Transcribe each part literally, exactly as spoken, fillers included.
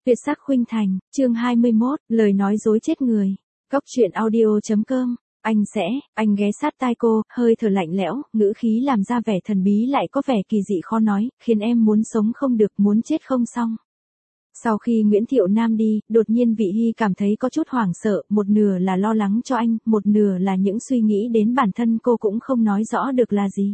Tuyệt sắc khuynh thành, chương hai mươi mốt, lời nói dối chết người. Góc truyện audio chấm com. Anh sẽ, anh ghé sát tai cô, hơi thở lạnh lẽo, ngữ khí làm ra vẻ thần bí lại có vẻ kỳ dị khó nói, khiến em muốn sống không được, muốn chết không xong. Sau khi Nguyễn Thiệu Nam đi, đột nhiên Vị Hy cảm thấy có chút hoảng sợ, một nửa là lo lắng cho anh, một nửa là những suy nghĩ đến bản thân cô cũng không nói rõ được là gì.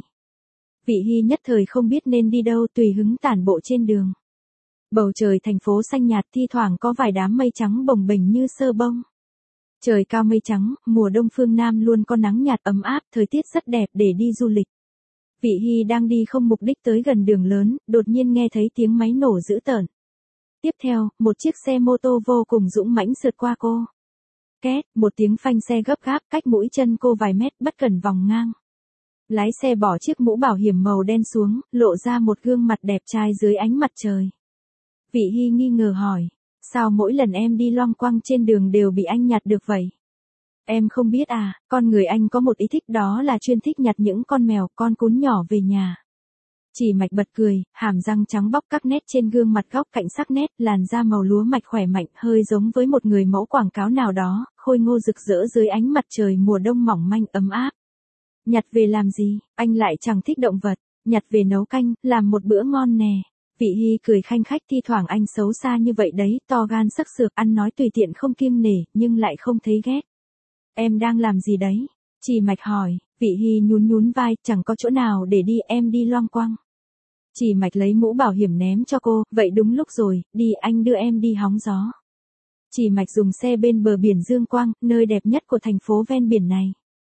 Vị Hy nhất thời không biết nên đi đâu, tùy hứng tản bộ trên đường. Bầu trời thành phố xanh nhạt, thi thoảng có vài đám mây trắng bồng bềnh như sơ bông. Trời cao mây trắng, mùa đông phương Nam luôn có nắng nhạt ấm áp, thời tiết rất đẹp để đi du lịch. Vị Hy đang đi không mục đích tới gần đường lớn, đột nhiên nghe thấy tiếng máy nổ dữ tợn. Tiếp theo, một chiếc xe mô tô vô cùng dũng mãnh sượt qua cô. Két, một tiếng phanh xe gấp gáp cách mũi chân cô vài mét, bất cẩn vòng ngang. Lái xe bỏ chiếc mũ bảo hiểm màu đen xuống, lộ ra một gương mặt đẹp trai dưới ánh mặt trời. Vị Hy nghi ngờ hỏi, sao mỗi lần em đi loanh quanh trên đường đều bị anh nhặt được vậy? Em không biết à, con người anh có một ý thích, đó là chuyên thích nhặt những con mèo, con cún nhỏ về nhà. Chỉ Mạch bật cười, hàm răng trắng bóc các nét trên gương mặt góc cạnh sắc nét, làn da màu lúa mạch khỏe mạnh, hơi giống với một người mẫu quảng cáo nào đó, khôi ngô rực rỡ dưới ánh mặt trời mùa đông mỏng manh ấm áp. Nhặt về làm gì, anh lại chẳng thích động vật, nhặt về nấu canh, làm một bữa ngon nè. Vị Hy cười khanh khách, thi thoảng anh xấu xa như vậy đấy, to gan sắc sược, ăn nói tùy tiện không kiêng nể, nhưng lại không thấy ghét. Em đang làm gì đấy? Chỉ Mạch hỏi. Vị Hy nhún nhún vai, chẳng có chỗ nào để đi, em đi loanh quanh. Chỉ Mạch lấy mũ bảo hiểm ném cho cô, vậy đúng lúc rồi, đi anh đưa em đi hóng gió. Chỉ Mạch dùng xe bên bờ biển Dương Quang, nơi đẹp nhất của thành phố ven biển này.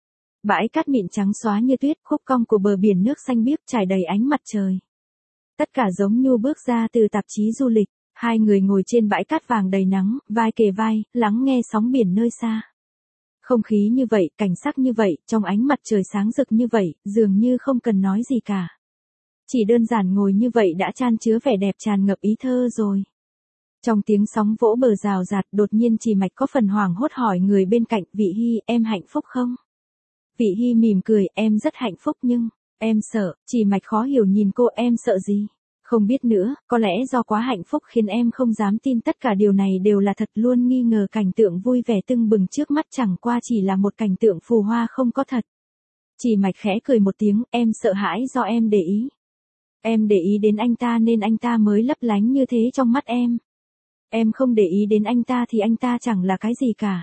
Bãi cát mịn trắng xóa như tuyết, khúc cong của bờ biển nước xanh biếc trải đầy ánh mặt trời. Tất cả giống như bước ra từ tạp chí du lịch, hai người ngồi trên bãi cát vàng đầy nắng, vai kề vai, lắng nghe sóng biển nơi xa. Không khí như vậy, cảnh sắc như vậy, trong ánh mặt trời sáng rực như vậy, dường như không cần nói gì cả. Chỉ đơn giản ngồi như vậy đã chan chứa vẻ đẹp tràn ngập ý thơ rồi. Trong tiếng sóng vỗ bờ rào rạt, đột nhiên Chỉ Mạch có phần hoảng hốt hỏi người bên cạnh, Vị Hy, em hạnh phúc không? Vị Hy mỉm cười, em rất hạnh phúc nhưng, em sợ. Chỉ Mạch khó hiểu nhìn cô, em sợ gì? Không biết nữa, có lẽ do quá hạnh phúc khiến em không dám tin tất cả điều này đều là thật, luôn nghi ngờ cảnh tượng vui vẻ tưng bừng trước mắt chẳng qua chỉ là một cảnh tượng phù hoa không có thật. Chỉ Mạch khẽ cười một tiếng, em sợ hãi do em để ý. Em để ý đến anh ta nên anh ta mới lấp lánh như thế trong mắt em. Em không để ý đến anh ta thì anh ta chẳng là cái gì cả.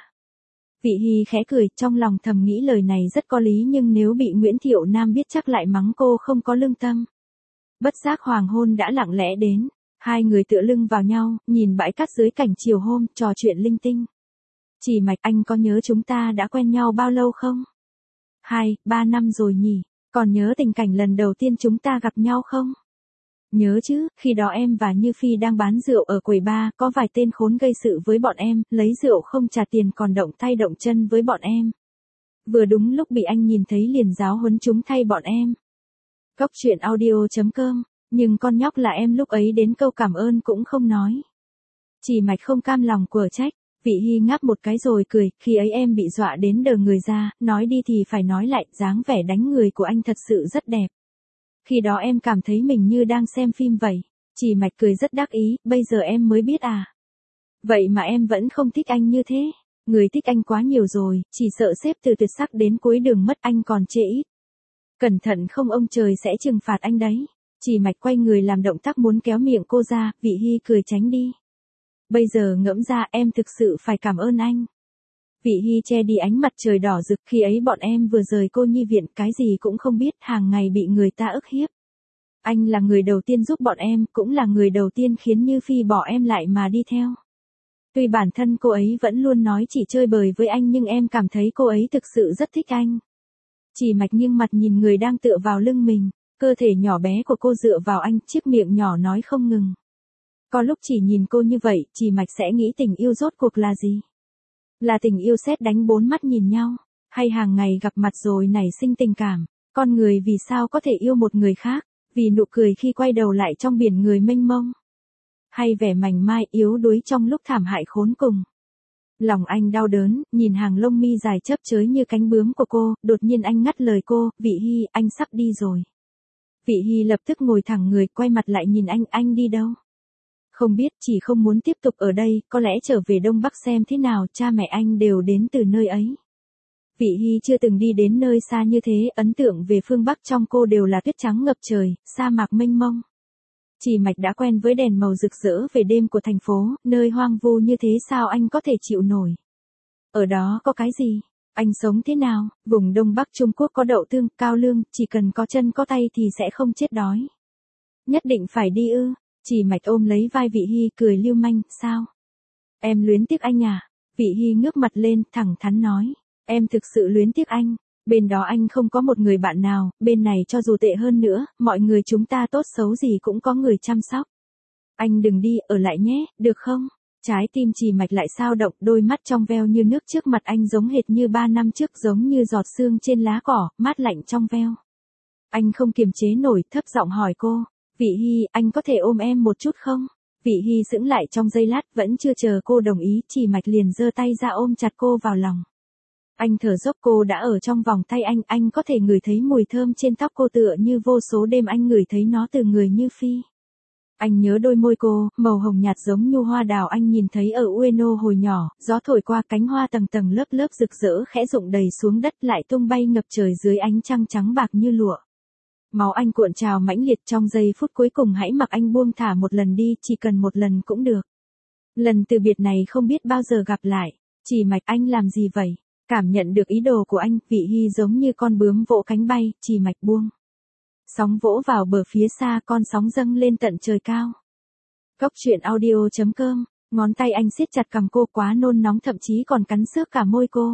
Vị Hy khẽ cười, trong lòng thầm nghĩ lời này rất có lý, nhưng nếu bị Nguyễn Thiệu Nam biết chắc lại mắng cô không có lương tâm. Bất giác hoàng hôn đã lặng lẽ đến, hai người tựa lưng vào nhau, nhìn bãi cát dưới cảnh chiều hôm, trò chuyện linh tinh. Chỉ Mạch, anh có nhớ chúng ta đã quen nhau bao lâu không? Hai, ba năm rồi nhỉ, còn nhớ tình cảnh lần đầu tiên chúng ta gặp nhau không? Nhớ chứ, khi đó em và Như Phi đang bán rượu ở quầy bar, có vài tên khốn gây sự với bọn em, lấy rượu không trả tiền còn động tay động chân với bọn em. Vừa đúng lúc bị anh nhìn thấy liền giáo huấn chúng thay bọn em. Góc truyện audio chấm com, nhưng con nhóc là em lúc ấy đến câu cảm ơn cũng không nói. Chỉ Mạch không cam lòng quở trách, Vị Hy ngáp một cái rồi cười, khi ấy em bị dọa đến đờ người ra, nói đi thì phải nói lại, dáng vẻ đánh người của anh thật sự rất đẹp. Khi đó em cảm thấy mình như đang xem phim vậy. Chỉ Mạch cười rất đắc ý, bây giờ em mới biết à. Vậy mà em vẫn không thích anh như thế. Người thích anh quá nhiều rồi, chỉ sợ xếp từ tuyệt sắc đến cuối đường mất anh còn chê ít. Cẩn thận không ông trời sẽ trừng phạt anh đấy. Chỉ Mạch quay người làm động tác muốn kéo miệng cô ra, Vị Hy cười tránh đi. Bây giờ ngẫm ra em thực sự phải cảm ơn anh. Vị Hy che đi ánh mặt trời đỏ rực, khi ấy bọn em vừa rời cô nhi viện, cái gì cũng không biết, hàng ngày bị người ta ức hiếp. Anh là người đầu tiên giúp bọn em, cũng là người đầu tiên khiến Như Phi bỏ em lại mà đi theo. Tuy bản thân cô ấy vẫn luôn nói chỉ chơi bời với anh nhưng em cảm thấy cô ấy thực sự rất thích anh. Chỉ Mạch nghiêng mặt nhìn người đang tựa vào lưng mình, cơ thể nhỏ bé của cô dựa vào anh, chiếc miệng nhỏ nói không ngừng. Có lúc chỉ nhìn cô như vậy, Chỉ Mạch sẽ nghĩ tình yêu rốt cuộc là gì? Là tình yêu sét đánh bốn mắt nhìn nhau, hay hàng ngày gặp mặt rồi nảy sinh tình cảm? Con người vì sao có thể yêu một người khác? Vì nụ cười khi quay đầu lại trong biển người mênh mông? Hay vẻ mảnh mai yếu đuối trong lúc thảm hại khốn cùng? Lòng anh đau đớn, nhìn hàng lông mi dài chớp chới như cánh bướm của cô, đột nhiên anh ngắt lời cô, Vị Hy, anh sắp đi rồi. Vị Hy lập tức ngồi thẳng người, quay mặt lại nhìn anh, anh đi đâu? Không biết, chỉ không muốn tiếp tục ở đây, có lẽ trở về Đông Bắc xem thế nào, cha mẹ anh đều đến từ nơi ấy. Vị Hy chưa từng đi đến nơi xa như thế, ấn tượng về phương Bắc trong cô đều là tuyết trắng ngập trời, sa mạc mênh mông. Chỉ Mạch đã quen với đèn màu rực rỡ về đêm của thành phố, nơi hoang vu như thế sao anh có thể chịu nổi. Ở đó có cái gì? Anh sống thế nào? Vùng Đông Bắc Trung Quốc có đậu tương, cao lương, chỉ cần có chân có tay thì sẽ không chết đói. Nhất định phải đi ư? Chỉ Mạch ôm lấy vai Vị Hy cười lưu manh, sao? Em luyến tiếc anh à? Vị Hy ngước mặt lên, thẳng thắn nói. Em thực sự luyến tiếc anh. Bên đó anh không có một người bạn nào, bên này cho dù tệ hơn nữa, mọi người chúng ta tốt xấu gì cũng có người chăm sóc. Anh đừng đi, ở lại nhé, được không? Trái tim Chỉ Mạch lại sao động, đôi mắt trong veo như nước trước mặt anh giống hệt như ba năm trước, giống như giọt sương trên lá cỏ, mát lạnh trong veo. Anh không kiềm chế nổi, thấp giọng hỏi cô. Vị Hy, anh có thể ôm em một chút không? Vị Hy sững lại trong giây lát, vẫn chưa chờ cô đồng ý, Chỉ Mạch liền giơ tay ra ôm chặt cô vào lòng. Anh thở dốc, cô đã ở trong vòng tay anh, anh có thể ngửi thấy mùi thơm trên tóc cô tựa như vô số đêm anh ngửi thấy nó từ người như phi. Anh nhớ đôi môi cô, màu hồng nhạt giống nhu hoa đào anh nhìn thấy ở Ueno hồi nhỏ, gió thổi qua cánh hoa tầng tầng lớp lớp rực rỡ khẽ rụng đầy xuống đất lại tung bay ngập trời dưới ánh trăng trắng bạc như lụa. Máu anh cuộn trào mãnh liệt trong giây phút cuối cùng, hãy mặc anh buông thả một lần đi, chỉ cần một lần cũng được. Lần từ biệt này không biết bao giờ gặp lại. Chỉ Mạch, anh làm gì vậy? Cảm nhận được ý đồ của anh, Vị Hy giống như con bướm vỗ cánh bay, Chỉ Mạch buông. Sóng vỗ vào bờ phía xa, con sóng dâng lên tận trời cao. Cốc truyện audio chấm com, ngón tay anh siết chặt cằm cô, quá nôn nóng, thậm chí còn cắn xước cả môi cô.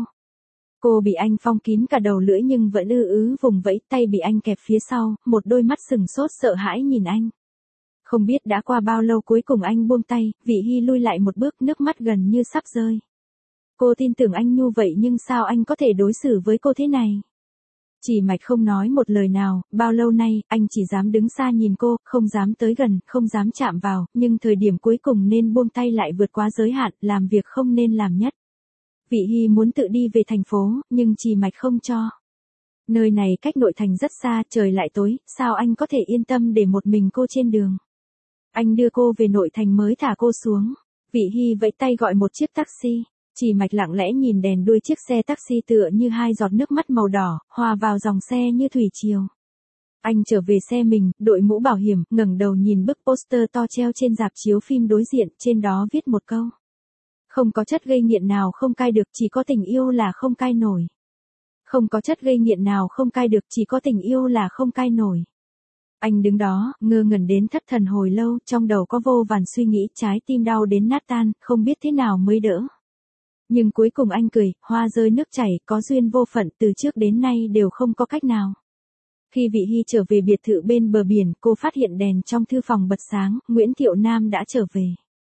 Cô bị anh phong kín cả đầu lưỡi nhưng vẫn ư ứ vùng vẫy, tay bị anh kẹp phía sau, một đôi mắt sừng sốt sợ hãi nhìn anh. Không biết đã qua bao lâu cuối cùng anh buông tay, Vị Hy lui lại một bước, nước mắt gần như sắp rơi. Cô tin tưởng anh nhu vậy nhưng sao anh có thể đối xử với cô thế này? Chỉ Mạch không nói một lời nào, bao lâu nay, anh chỉ dám đứng xa nhìn cô, không dám tới gần, không dám chạm vào, nhưng thời điểm cuối cùng nên buông tay lại vượt quá giới hạn, làm việc không nên làm nhất. Vị Hy muốn tự đi về thành phố, nhưng Chỉ Mạch không cho. Nơi này cách nội thành rất xa, trời lại tối, sao anh có thể yên tâm để một mình cô trên đường? Anh đưa cô về nội thành mới thả cô xuống. Vị Hy vẫy tay gọi một chiếc taxi. Chỉ Mạch lặng lẽ nhìn đèn đuôi chiếc xe taxi tựa như hai giọt nước mắt màu đỏ, hòa vào dòng xe như thủy triều. Anh trở về xe mình, đội mũ bảo hiểm, ngẩng đầu nhìn bức poster to treo trên rạp chiếu phim đối diện, trên đó viết một câu. Không có chất gây nghiện nào không cai được, chỉ có tình yêu là không cai nổi. Không có chất gây nghiện nào không cai được, chỉ có tình yêu là không cai nổi. Anh đứng đó, ngơ ngẩn đến thất thần hồi lâu, trong đầu có vô vàn suy nghĩ, trái tim đau đến nát tan, không biết thế nào mới đỡ. Nhưng cuối cùng anh cười, hoa rơi nước chảy, có duyên vô phận, từ trước đến nay đều không có cách nào. Khi Vị Hy trở về biệt thự bên bờ biển, cô phát hiện đèn trong thư phòng bật sáng, Nguyễn Thiệu Nam đã trở về.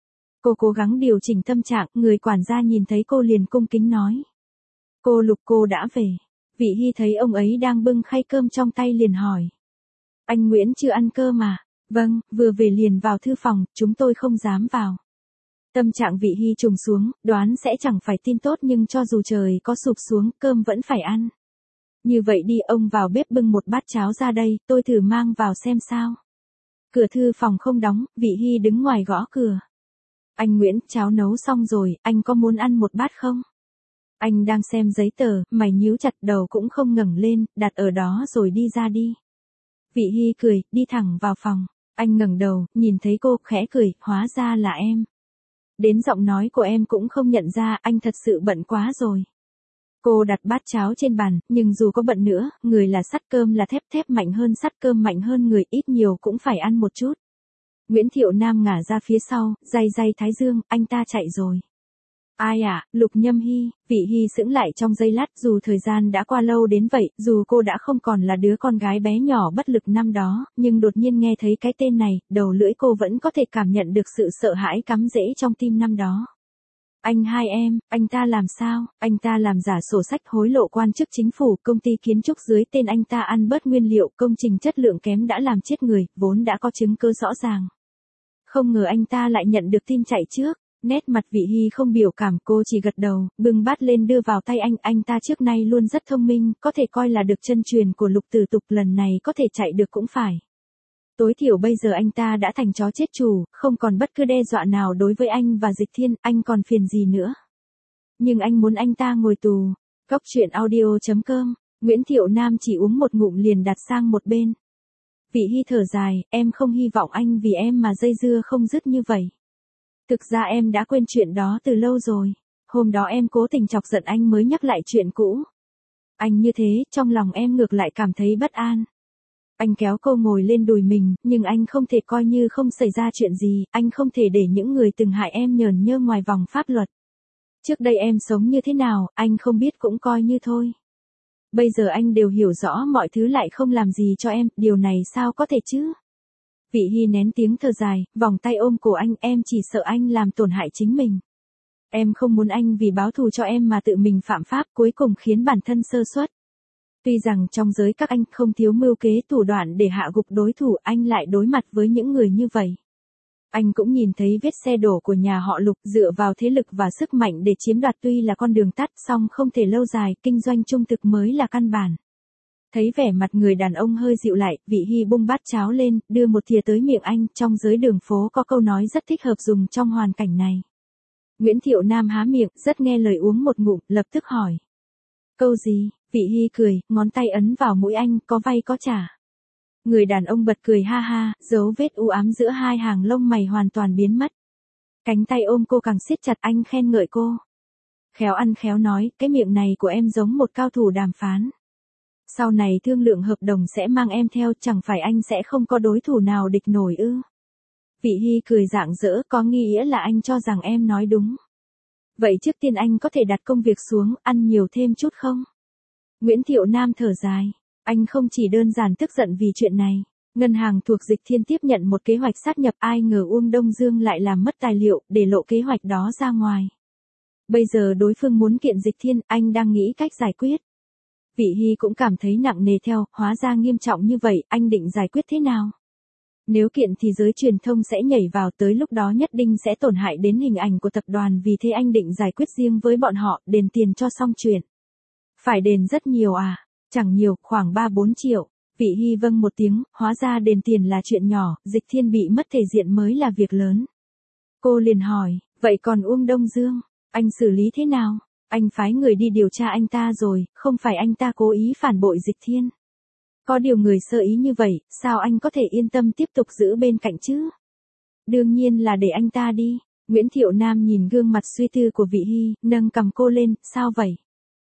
Cô cố gắng điều chỉnh tâm trạng, người quản gia nhìn thấy cô liền cung kính nói. Cô Lục, cô đã về. Vị Hy thấy ông ấy đang bưng khay cơm trong tay liền hỏi. Anh Nguyễn chưa ăn cơm à? Vâng, vừa về liền vào thư phòng, chúng tôi không dám vào. Tâm trạng Vị Hy trùng xuống, đoán sẽ chẳng phải tin tốt nhưng cho dù trời có sụp xuống, cơm vẫn phải ăn. Như vậy đi, ông vào bếp bưng một bát cháo ra đây, tôi thử mang vào xem sao. Cửa thư phòng không đóng, Vị Hy đứng ngoài gõ cửa. Anh Nguyễn, cháo nấu xong rồi, anh có muốn ăn một bát không? Anh đang xem giấy tờ, mày nhíu chặt, đầu cũng không ngẩng lên, đặt ở đó rồi đi ra đi. Vị Hy cười, đi thẳng vào phòng. Anh ngẩng đầu, nhìn thấy cô, khẽ cười, hóa ra là em. Đến giọng nói của em cũng không nhận ra, anh thật sự bận quá rồi. Cô đặt bát cháo trên bàn, nhưng dù có bận nữa, người là sắt, cơm là thép, thép mạnh hơn sắt, cơm mạnh hơn người, ít nhiều cũng phải ăn một chút. Nguyễn Thiệu Nam ngả ra phía sau, day day thái dương, anh ta chạy rồi. Ai à, Lục Nhâm Hy. Vị Hy sững lại trong giây lát, dù thời gian đã qua lâu đến vậy, dù cô đã không còn là đứa con gái bé nhỏ bất lực năm đó, nhưng đột nhiên nghe thấy cái tên này, đầu lưỡi cô vẫn có thể cảm nhận được sự sợ hãi cắm rễ trong tim năm đó. Anh hai em, anh ta làm sao? Anh ta làm giả sổ sách hối lộ quan chức chính phủ, công ty kiến trúc dưới tên anh ta ăn bớt nguyên liệu, công trình chất lượng kém đã làm chết người, vốn đã có chứng cứ rõ ràng. Không ngờ anh ta lại nhận được tin chạy trước. Nét mặt Vị Hy không biểu cảm, cô chỉ gật đầu, bưng bát lên đưa vào tay anh, anh ta trước nay luôn rất thông minh, có thể coi là được chân truyền của Lục Tử Tục, lần này có thể chạy được cũng phải. Tối thiểu bây giờ anh ta đã thành chó chết chủ, không còn bất cứ đe dọa nào đối với anh và Dịch Thiên, anh còn phiền gì nữa. Nhưng anh muốn anh ta ngồi tù. Cóc truyện audio chấm com, Nguyễn Thiệu Nam chỉ uống một ngụm liền đặt sang một bên. Vị Hy thở dài, em không hy vọng anh vì em mà dây dưa không dứt như vậy. Thực ra em đã quên chuyện đó từ lâu rồi. Hôm đó em cố tình chọc giận anh mới nhắc lại chuyện cũ. Anh như thế, trong lòng em ngược lại cảm thấy bất an. Anh kéo cô ngồi lên đùi mình, nhưng anh không thể coi như không xảy ra chuyện gì, anh không thể để những người từng hại em nhờn nhơ ngoài vòng pháp luật. Trước đây em sống như thế nào, anh không biết cũng coi như thôi. Bây giờ anh đều hiểu rõ mọi thứ lại không làm gì cho em, điều này sao có thể chứ? Vị Hy nén tiếng thở dài, vòng tay ôm cổ anh, em chỉ sợ anh làm tổn hại chính mình. Em không muốn anh vì báo thù cho em mà tự mình phạm pháp cuối cùng khiến bản thân sơ suất. Tuy rằng trong giới các anh không thiếu mưu kế thủ đoạn để hạ gục đối thủ, anh lại đối mặt với những người như vậy. Anh cũng nhìn thấy vết xe đổ của nhà họ Lục, dựa vào thế lực và sức mạnh để chiếm đoạt tuy là con đường tắt, song không thể lâu dài, kinh doanh trung thực mới là căn bản. Thấy vẻ mặt người đàn ông hơi dịu lại, Vị Hy bung bát cháo lên, đưa một thìa tới miệng anh, trong giới đường phố có câu nói rất thích hợp dùng trong hoàn cảnh này. Nguyễn Thiệu Nam há miệng, rất nghe lời uống một ngụm, lập tức hỏi. Câu gì? Vị Hy cười, ngón tay ấn vào mũi anh, có vay có trả. Người đàn ông bật cười ha ha, dấu vết u ám giữa hai hàng lông mày hoàn toàn biến mất. Cánh tay ôm cô càng siết chặt, anh khen ngợi cô. Khéo ăn khéo nói, cái miệng này của em giống một cao thủ đàm phán. Sau này thương lượng hợp đồng sẽ mang em theo, chẳng phải anh sẽ không có đối thủ nào địch nổi ư? Vị Hy cười rạng rỡ, có nghĩa là anh cho rằng em nói đúng. Vậy trước tiên anh có thể đặt công việc xuống, ăn nhiều thêm chút không? Nguyễn Thiệu Nam thở dài. Anh không chỉ đơn giản tức giận vì chuyện này. Ngân hàng thuộc Dịch Thiên tiếp nhận một kế hoạch sát nhập, ai ngờ Uông Đông Dương lại làm mất tài liệu, để lộ kế hoạch đó ra ngoài. Bây giờ đối phương muốn kiện Dịch Thiên, anh đang nghĩ cách giải quyết. Vị Hy cũng cảm thấy nặng nề theo, hóa ra nghiêm trọng như vậy, anh định giải quyết thế nào? Nếu kiện thì giới truyền thông sẽ nhảy vào, tới lúc đó nhất định sẽ tổn hại đến hình ảnh của tập đoàn, vì thế anh định giải quyết riêng với bọn họ, đền tiền cho xong chuyện. Phải đền rất nhiều à? Chẳng nhiều, khoảng ba bốn triệu. Vị Hy vâng một tiếng, hóa ra đền tiền là chuyện nhỏ, Dịch Thiên bị mất thể diện mới là việc lớn. Cô liền hỏi, vậy còn Uông Đông Dương, anh xử lý thế nào? Anh phái người đi điều tra anh ta rồi, không phải anh ta cố ý phản bội Dịch Thiên. Có điều người sơ ý như vậy, sao anh có thể yên tâm tiếp tục giữ bên cạnh chứ? Đương nhiên là để anh ta đi. Nguyễn Thiệu Nam nhìn gương mặt suy tư của Vị Hy, nâng cầm cô lên, sao vậy?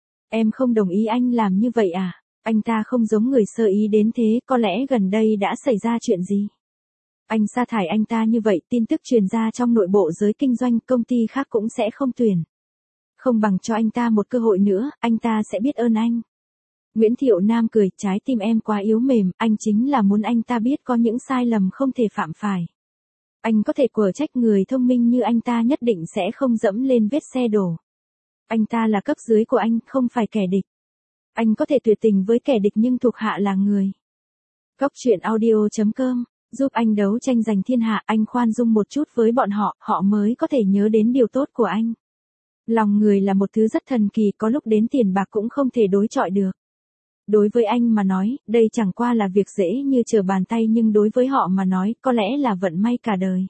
Em không đồng ý anh làm như vậy à? Anh ta không giống người sơ ý đến thế, có lẽ gần đây đã xảy ra chuyện gì? Anh sa thải anh ta như vậy, tin tức truyền ra trong nội bộ giới kinh doanh, công ty khác cũng sẽ không tuyển. Không bằng cho anh ta một cơ hội nữa, anh ta sẽ biết ơn anh. Nguyễn Thiệu Nam cười, trái tim em quá yếu mềm, anh chính là muốn anh ta biết có những sai lầm không thể phạm phải. Anh có thể quở trách người thông minh như anh ta nhất định sẽ không dẫm lên vết xe đổ. Anh ta là cấp dưới của anh, không phải kẻ địch. Anh có thể tuyệt tình với kẻ địch nhưng thuộc hạ là người. Cóc truyện audio chấm com, giúp anh đấu tranh giành thiên hạ, anh khoan dung một chút với bọn họ, họ mới có thể nhớ đến điều tốt của anh. Lòng người là một thứ rất thần kỳ, có lúc đến tiền bạc cũng không thể đối chọi được. Đối với anh mà nói, đây chẳng qua là việc dễ như trở bàn tay, nhưng đối với họ mà nói, có lẽ là vận may cả đời.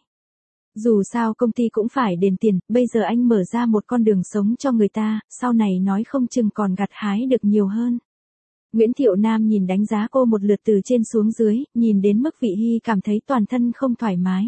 Dù sao công ty cũng phải đền tiền, bây giờ anh mở ra một con đường sống cho người ta, sau này nói không chừng còn gặt hái được nhiều hơn. Nguyễn Thiệu Nam nhìn đánh giá cô một lượt từ trên xuống dưới, nhìn đến mức Vị Hy cảm thấy toàn thân không thoải mái.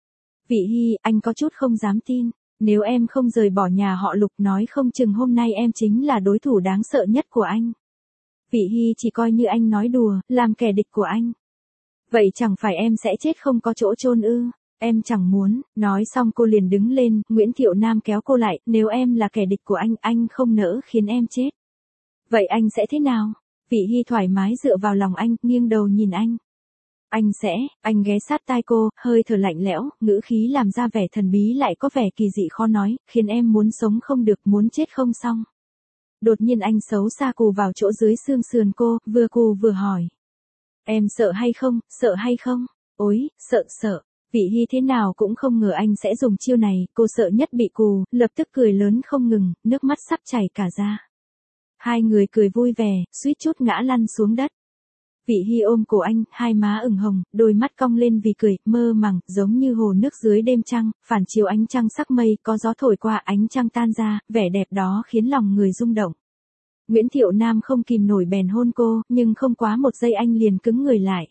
Vị Hy, anh có chút không dám tin, nếu em không rời bỏ nhà họ Lục, nói không chừng hôm nay em chính là đối thủ đáng sợ nhất của anh. Vị Hy chỉ coi như anh nói đùa, làm kẻ địch của anh. Vậy chẳng phải em sẽ chết không có chỗ chôn ư? Em chẳng muốn. Nói xong cô liền đứng lên, Nguyễn Thiệu Nam kéo cô lại, nếu em là kẻ địch của anh, anh không nỡ khiến em chết. Vậy anh sẽ thế nào? Vị Hy thoải mái dựa vào lòng anh, nghiêng đầu nhìn anh. Anh sẽ, anh ghé sát tai cô, hơi thở lạnh lẽo, ngữ khí làm ra vẻ thần bí lại có vẻ kỳ dị khó nói, khiến em muốn sống không được, muốn chết không xong. Đột nhiên anh xấu xa cù vào chỗ dưới xương sườn cô, vừa cù vừa hỏi. Em sợ hay không, sợ hay không? Ôi, sợ sợ. Vị Hy thế nào cũng không ngờ anh sẽ dùng chiêu này, cô sợ nhất bị cù, lập tức cười lớn không ngừng, nước mắt sắp chảy cả ra. Hai người cười vui vẻ, suýt chút ngã lăn xuống đất. Vị Hy ôm cổ anh, hai má ửng hồng, đôi mắt cong lên vì cười, mơ màng, giống như hồ nước dưới đêm trăng, phản chiếu ánh trăng sắc mây, có gió thổi qua ánh trăng tan ra, vẻ đẹp đó khiến lòng người rung động. Nguyễn Thiệu Nam không kìm nổi bèn hôn cô, nhưng không quá một giây anh liền cứng người lại.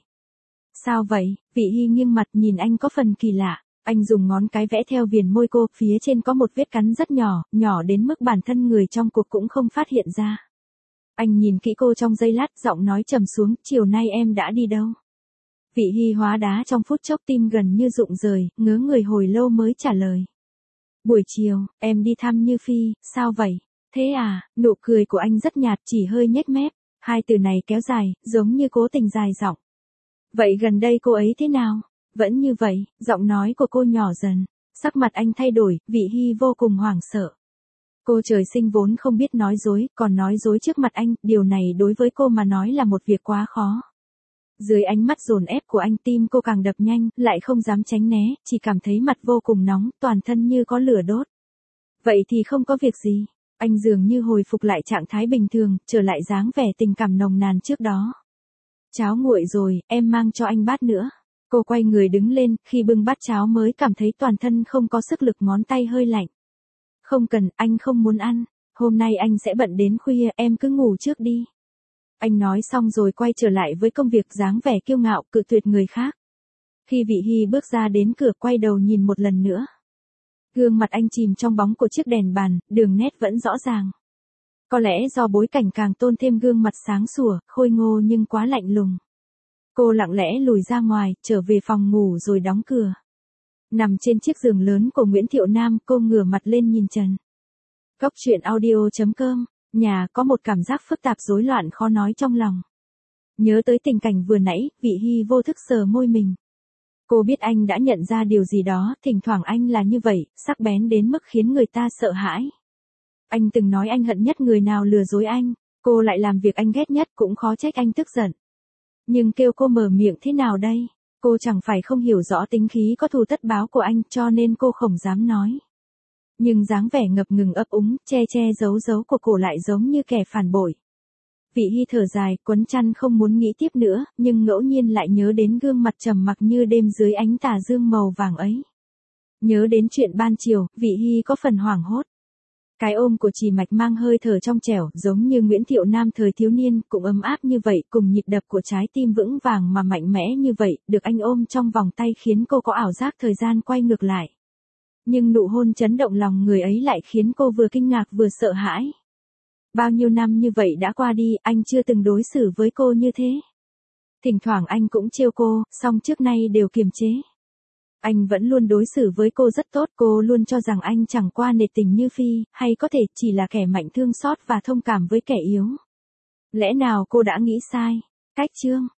Sao vậy? Vị Hy nghiêng mặt nhìn anh có phần kỳ lạ. Anh dùng ngón cái vẽ theo viền môi cô, phía trên có một vết cắn rất nhỏ, nhỏ đến mức bản thân người trong cuộc cũng không phát hiện ra. Anh nhìn kỹ cô trong giây lát, giọng nói trầm xuống, chiều nay em đã đi đâu? Vị Hy hóa đá trong phút chốc, tim gần như rụng rời, ngớ người hồi lâu mới trả lời. Buổi chiều, em đi thăm Như Phi, sao vậy? Thế à? Nụ cười của anh rất nhạt, chỉ hơi nhếch mép, hai từ này kéo dài, giống như cố tình dài giọng. Vậy gần đây cô ấy thế nào? Vẫn như vậy, giọng nói của cô nhỏ dần, sắc mặt anh thay đổi, Vị Hy vô cùng hoảng sợ. Cô trời sinh vốn không biết nói dối, còn nói dối trước mặt anh, điều này đối với cô mà nói là một việc quá khó. Dưới ánh mắt dồn ép của anh, tim cô càng đập nhanh, lại không dám tránh né, chỉ cảm thấy mặt vô cùng nóng, toàn thân như có lửa đốt. Vậy thì không có việc gì, anh dường như hồi phục lại trạng thái bình thường, trở lại dáng vẻ tình cảm nồng nàn trước đó. Cháo nguội rồi, em mang cho anh bát nữa. Cô quay người đứng lên, khi bưng bát cháo mới cảm thấy toàn thân không có sức lực, ngón tay hơi lạnh. Không cần, anh không muốn ăn. Hôm nay anh sẽ bận đến khuya, em cứ ngủ trước đi. Anh nói xong rồi quay trở lại với công việc, dáng vẻ kiêu ngạo, cự tuyệt người khác. Khi Vị Hy bước ra đến cửa, quay đầu nhìn một lần nữa. Gương mặt anh chìm trong bóng của chiếc đèn bàn, đường nét vẫn rõ ràng. Có lẽ do bối cảnh càng tôn thêm gương mặt sáng sủa, khôi ngô nhưng quá lạnh lùng. Cô lặng lẽ lùi ra ngoài, trở về phòng ngủ rồi đóng cửa. Nằm trên chiếc giường lớn của Nguyễn Thiệu Nam, cô ngửa mặt lên nhìn trần. Góc truyện audio chấm com, nhà có một cảm giác phức tạp rối loạn khó nói trong lòng. Nhớ tới tình cảnh vừa nãy, Vị Hy vô thức sờ môi mình. Cô biết anh đã nhận ra điều gì đó, thỉnh thoảng anh là như vậy, sắc bén đến mức khiến người ta sợ hãi. Anh từng nói anh hận nhất người nào lừa dối anh, cô lại làm việc anh ghét nhất, cũng khó trách anh tức giận. Nhưng kêu cô mở miệng thế nào đây? Cô chẳng phải không hiểu rõ tính khí có thù tất báo của anh, cho nên cô không dám nói. Nhưng dáng vẻ ngập ngừng ấp úng, che che giấu giấu của cô lại giống như kẻ phản bội. Vị Hy thở dài, quấn chăn không muốn nghĩ tiếp nữa, nhưng ngẫu nhiên lại nhớ đến gương mặt trầm mặc như đêm dưới ánh tà dương màu vàng ấy. Nhớ đến chuyện ban chiều, Vị Hy có phần hoảng hốt. Cái ôm của Trì Mạch mang hơi thở trong trẻo, giống như Nguyễn Thiệu Nam thời thiếu niên, cũng ấm áp như vậy, cùng nhịp đập của trái tim vững vàng mà mạnh mẽ như vậy, được anh ôm trong vòng tay khiến cô có ảo giác thời gian quay ngược lại. Nhưng nụ hôn chấn động lòng người ấy lại khiến cô vừa kinh ngạc vừa sợ hãi. Bao nhiêu năm như vậy đã qua đi, anh chưa từng đối xử với cô như thế. Thỉnh thoảng anh cũng trêu cô, song trước nay đều kiềm chế. Anh vẫn luôn đối xử với cô rất tốt, cô luôn cho rằng anh chẳng qua nể tình Như Phi, hay có thể chỉ là kẻ mạnh thương xót và thông cảm với kẻ yếu. Lẽ nào cô đã nghĩ sai? Cách chương